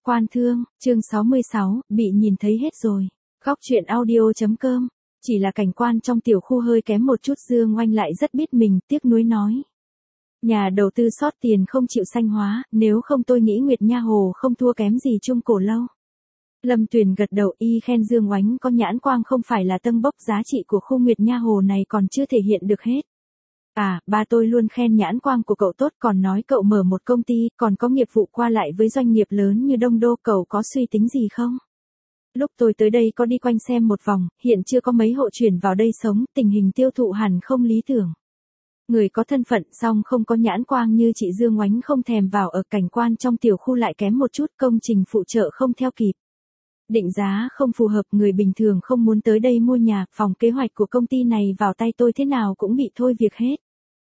Quan thương, chương 66, bị nhìn thấy hết rồi. Góc truyện audio.com. Chỉ là cảnh quan trong tiểu khu hơi kém một chút, Dương Oanh lại rất biết mình, tiếc nuối nói. Nhà đầu tư sót tiền không chịu xanh hóa, nếu không tôi nghĩ Nguyệt Nha Hồ không thua kém gì Trung Cổ Lâu. Lâm Tuyền gật đầu y khen Dương Oánh có nhãn quang, không phải là tâng bốc, giá trị của khu Nguyệt Nha Hồ này còn chưa thể hiện được hết. À, ba tôi luôn khen nhãn quang của cậu tốt, còn nói cậu mở một công ty, còn có nghiệp vụ qua lại với doanh nghiệp lớn như Đông Đô, cậu có suy tính gì không? Lúc tôi tới đây có đi quanh xem một vòng, hiện chưa có mấy hộ chuyển vào đây sống, tình hình tiêu thụ hẳn không lý tưởng. Người có thân phận song không có nhãn quang như chị Dương Oánh không thèm vào ở, cảnh quan trong tiểu khu lại kém một chút, công trình phụ trợ không theo kịp. Định giá không phù hợp, người bình thường không muốn tới đây mua nhà, phòng kế hoạch của công ty này vào tay tôi thế nào cũng bị thôi việc hết.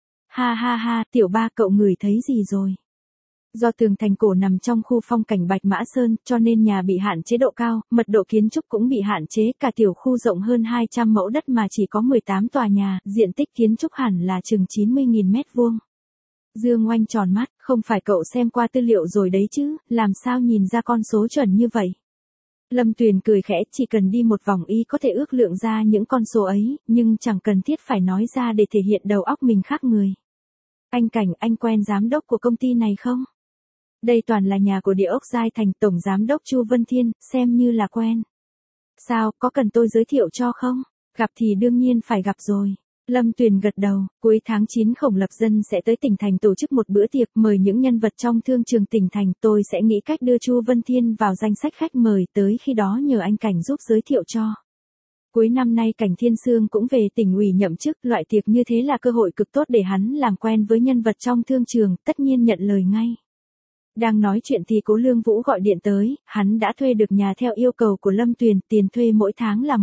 Ha ha ha, tiểu ba cậu ngửi thấy gì rồi? Do tường thành cổ nằm trong khu phong cảnh Bạch Mã Sơn, cho nên nhà bị hạn chế độ cao, mật độ kiến trúc cũng bị hạn chế, cả tiểu khu rộng hơn 200 mẫu đất mà chỉ có 18 tòa nhà, diện tích kiến trúc hẳn là chừng 90.000 mét vuông. Dương Oanh tròn mắt, không phải cậu xem qua tư liệu rồi đấy chứ, làm sao nhìn ra con số chuẩn như vậy? Lâm Tuyền cười khẽ, chỉ cần đi một vòng y có thể ước lượng ra những con số ấy, nhưng chẳng cần thiết phải nói ra để thể hiện đầu óc mình khác người. Anh Cảnh, anh quen giám đốc của công ty này không? Đây toàn là nhà của Địa ốc Giai Thành, tổng giám đốc Chu Vân Thiên, xem như là quen. Sao, có cần tôi giới thiệu cho không? Gặp thì đương nhiên phải gặp rồi. Lâm Tuyền gật đầu, cuối tháng 9 Khổng Lập Dân sẽ tới tỉnh thành tổ chức một bữa tiệc, mời những nhân vật trong thương trường tỉnh thành, tôi sẽ nghĩ cách đưa Chu Vân Thiên vào danh sách khách mời, tới khi đó nhờ anh Cảnh giúp giới thiệu cho. Cuối năm nay Cảnh Thiên Sương cũng về tỉnh ủy nhậm chức, loại tiệc như thế là cơ hội cực tốt để hắn làm quen với nhân vật trong thương trường, tất nhiên nhận lời ngay. Đang nói chuyện thì Cố Lương Vũ gọi điện tới, hắn đã thuê được nhà theo yêu cầu của Lâm Tuyền, tiền thuê mỗi tháng là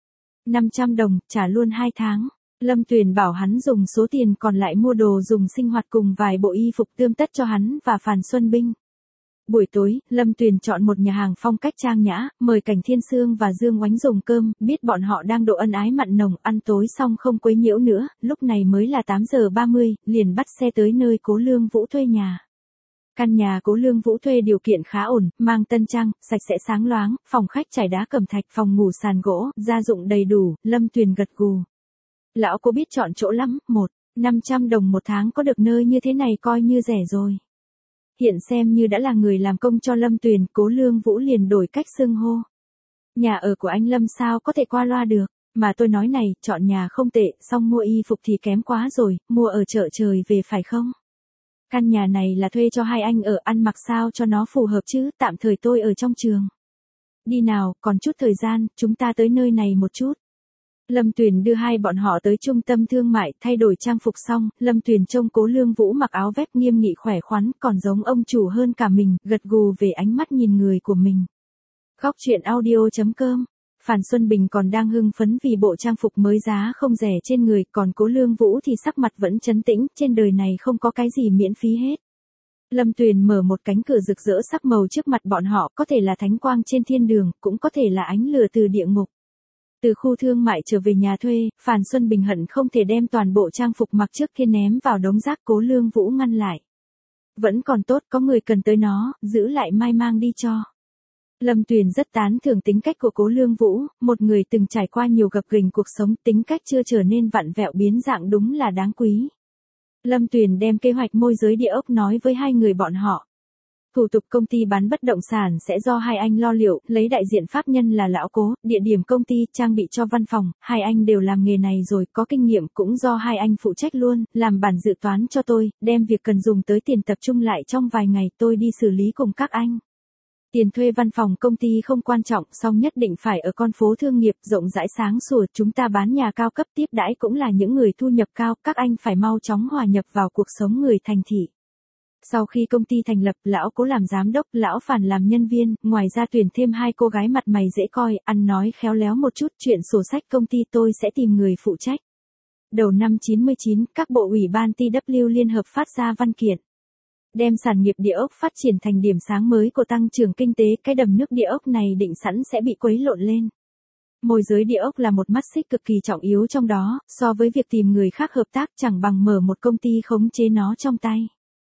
1.500 đồng, trả luôn 2 tháng. Lâm Tuyền bảo hắn dùng số tiền còn lại mua đồ dùng sinh hoạt cùng vài bộ y phục tươm tất cho hắn và Phàn Xuân Binh. Buổi tối, Lâm Tuyền chọn một nhà hàng phong cách trang nhã, mời Cảnh Thiên Sương và Dương Oánh dùng cơm, biết bọn họ đang độ ân ái mặn nồng, ăn tối xong không quấy nhiễu nữa, lúc này mới là 8 giờ 30, liền bắt xe tới nơi Cố Lương Vũ thuê nhà. Căn nhà Cố Lương Vũ thuê điều kiện khá ổn, mang tân trang, sạch sẽ sáng loáng, phòng khách trải đá cẩm thạch, phòng ngủ sàn gỗ, gia dụng đầy đủ, Lâm Tuyền gật gù. Lão Cố biết chọn chỗ lắm, 1.500 đồng một tháng có được nơi như thế này coi như rẻ rồi. Hiện xem như đã là người làm công cho Lâm Tuyền, Cố Lương Vũ liền đổi cách xưng hô. Nhà ở của anh Lâm sao có thể qua loa được, mà tôi nói này, chọn nhà không tệ, xong mua y phục thì kém quá rồi, mua ở chợ trời về phải không? Căn nhà này là thuê cho hai anh ở, ăn mặc sao cho nó phù hợp chứ, tạm thời tôi ở trong trường. Đi nào, còn chút thời gian, chúng ta tới nơi này một chút. Lâm Tuyền đưa hai bọn họ tới trung tâm thương mại, thay đổi trang phục xong, Lâm Tuyền trông Cố Lương Vũ mặc áo vest nghiêm nghị khỏe khoắn, còn giống ông chủ hơn cả mình, gật gù về ánh mắt nhìn người của mình. Góc truyện audio.com. Phàn Xuân Bình còn đang hưng phấn vì bộ trang phục mới giá không rẻ trên người, còn Cố Lương Vũ thì sắc mặt vẫn trấn tĩnh, trên đời này không có cái gì miễn phí hết. Lâm Tuyền mở một cánh cửa rực rỡ sắc màu trước mặt bọn họ, có thể là thánh quang trên thiên đường, cũng có thể là ánh lửa từ địa ngục. Từ khu thương mại trở về nhà thuê, Phàn Xuân Bình hận không thể đem toàn bộ trang phục mặc trước kia ném vào đống rác, Cố Lương Vũ ngăn lại. Vẫn còn tốt, có người cần tới nó, giữ lại mai mang đi cho. Lâm Tuyền rất tán thưởng tính cách của Cố Lương Vũ, một người từng trải qua nhiều gập ghềnh cuộc sống, tính cách chưa trở nên vặn vẹo biến dạng đúng là đáng quý. Lâm Tuyền đem kế hoạch môi giới địa ốc nói với hai người bọn họ. Thủ tục công ty bán bất động sản sẽ do hai anh lo liệu, lấy đại diện pháp nhân là Lão Cố, địa điểm công ty, trang bị cho văn phòng, hai anh đều làm nghề này rồi, có kinh nghiệm cũng do hai anh phụ trách luôn, làm bản dự toán cho tôi, đem việc cần dùng tới tiền tập trung lại trong vài ngày, tôi đi xử lý cùng các anh. Tiền thuê văn phòng công ty không quan trọng, song nhất định phải ở con phố thương nghiệp, rộng rãi sáng sủa, chúng ta bán nhà cao cấp tiếp đãi cũng là những người thu nhập cao, các anh phải mau chóng hòa nhập vào cuộc sống người thành thị. Sau khi công ty thành lập, Lão Cố làm giám đốc, Lão Phàn làm nhân viên, ngoài ra tuyển thêm hai cô gái mặt mày dễ coi, ăn nói khéo léo một chút, chuyện sổ sách công ty tôi sẽ tìm người phụ trách. Đầu năm 99, các bộ ủy ban TW liên hợp phát ra văn kiện. Đem sản nghiệp địa ốc phát triển thành điểm sáng mới của tăng trưởng kinh tế, cái đầm nước địa ốc này định sẵn sẽ bị quấy lộn lên. Môi giới địa ốc là một mắt xích cực kỳ trọng yếu trong đó, so với việc tìm người khác hợp tác chẳng bằng mở một công ty khống chế nó trong tay.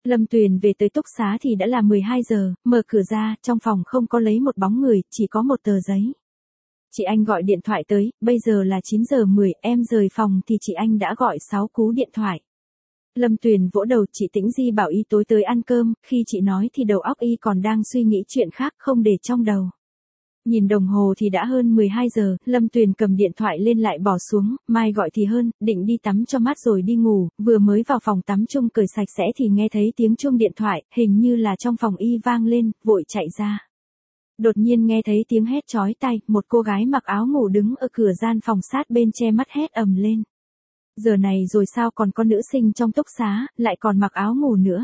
Lâm Tuyền về tới túc xá thì đã là 12 giờ, mở cửa ra, trong phòng không có lấy một bóng người, chỉ có một tờ giấy. Chị anh gọi điện thoại tới, bây giờ là 9 giờ 10, em rời phòng thì chị anh đã gọi 6 cú điện thoại. Lâm Tuyền vỗ đầu, chị Tĩnh Di bảo y tối tới ăn cơm, khi chị nói thì đầu óc y còn đang suy nghĩ chuyện khác không để trong đầu. Nhìn đồng hồ thì đã hơn 12 giờ, Lâm Tuyền cầm điện thoại lên lại bỏ xuống, mai gọi thì hơn, định đi tắm cho mát rồi đi ngủ, vừa mới vào phòng tắm chung cởi sạch sẽ thì nghe thấy tiếng chuông điện thoại, hình như là trong phòng y vang lên, vội chạy ra. Đột nhiên nghe thấy tiếng hét chói tai, một cô gái mặc áo ngủ đứng ở cửa gian phòng sát bên che mắt hét ầm lên. Giờ này rồi sao còn có nữ sinh trong túc xá, lại còn mặc áo ngủ nữa.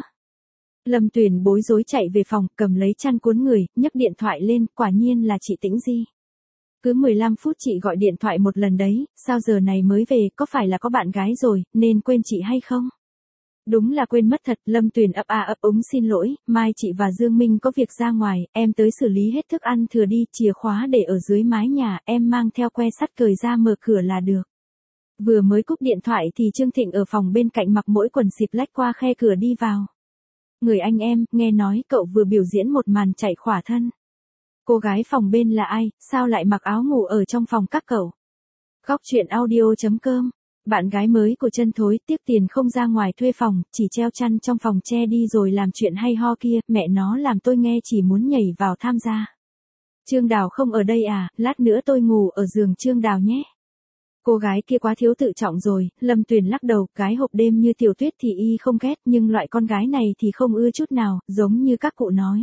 Lâm Tuyền bối rối chạy về phòng, cầm lấy chăn cuốn người, nhấc điện thoại lên, quả nhiên là chị Tĩnh Di. Cứ 15 phút chị gọi điện thoại một lần đấy, sao giờ này mới về, có phải là có bạn gái rồi, nên quên chị hay không? Đúng là quên mất thật, Lâm Tuyền ấp ấp úng xin lỗi, mai chị và Dương Minh có việc ra ngoài, em tới xử lý hết thức ăn thừa đi, chìa khóa để ở dưới mái nhà, em mang theo que sắt cởi ra mở cửa là được. Vừa mới cúp điện thoại thì Trương Thịnh ở phòng bên cạnh mặc mỗi quần xịp lách qua khe cửa đi vào. Người anh em, nghe nói cậu vừa biểu diễn một màn chạy khỏa thân. Cô gái phòng bên là ai, sao lại mặc áo ngủ ở trong phòng các cậu? Góc truyện audio.com. Bạn gái mới của Chân Thối tiếc tiền không ra ngoài thuê phòng, chỉ treo chăn trong phòng che đi rồi làm chuyện hay ho kia, mẹ nó làm tôi nghe chỉ muốn nhảy vào tham gia. Trương Đào không ở đây à, lát nữa tôi ngủ ở giường Trương Đào nhé. Cô gái kia quá thiếu tự trọng rồi, Lâm Tuyền lắc đầu, gái hộp đêm như Tiểu Tuyết thì y không ghét, nhưng loại con gái này thì không ưa chút nào, giống như các cụ nói.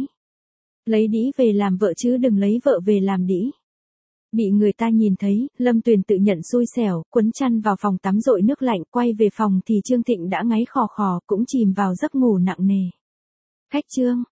Lấy đĩ về làm vợ chứ đừng lấy vợ về làm đĩ. Bị người ta nhìn thấy, Lâm Tuyền tự nhận xui xẻo, quấn chăn vào phòng tắm dội nước lạnh, quay về phòng thì Trương Thịnh đã ngáy khò khò, cũng chìm vào giấc ngủ nặng nề. Khách Trương.